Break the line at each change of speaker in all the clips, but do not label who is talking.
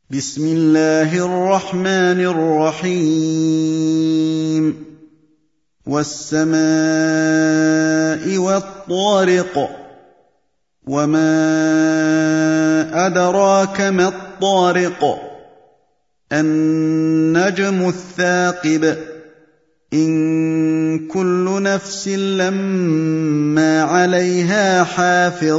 بسم الله الرحمن الرحيم والسماء والطارق وما أدراك ما الطارق النجم الثاقب إن كل نفس لما عليها حافظ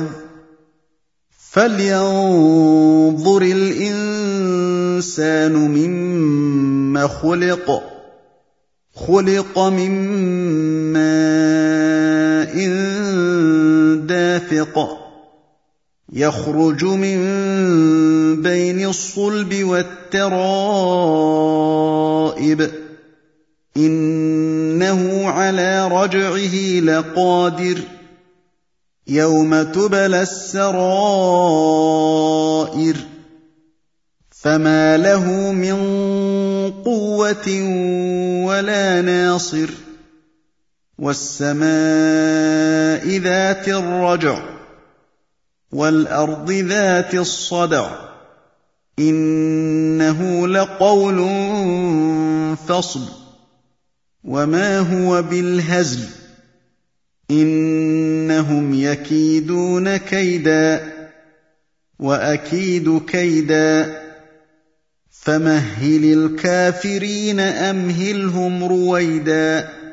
فلينظر الإنسان مما خلق من ماء دافق يخرج من بين الصلب والترائب إنه على رجعه لقادر يوم تبلى السرائر فما له من قوة ولا ناصر والسماء ذات الرجع والأرض ذات الصدع إنه لقول فصل وما هو بالهزل إنهم يكيدون كيدا وأكيد كيدا فمهل الكافرين أمهلهم رويدا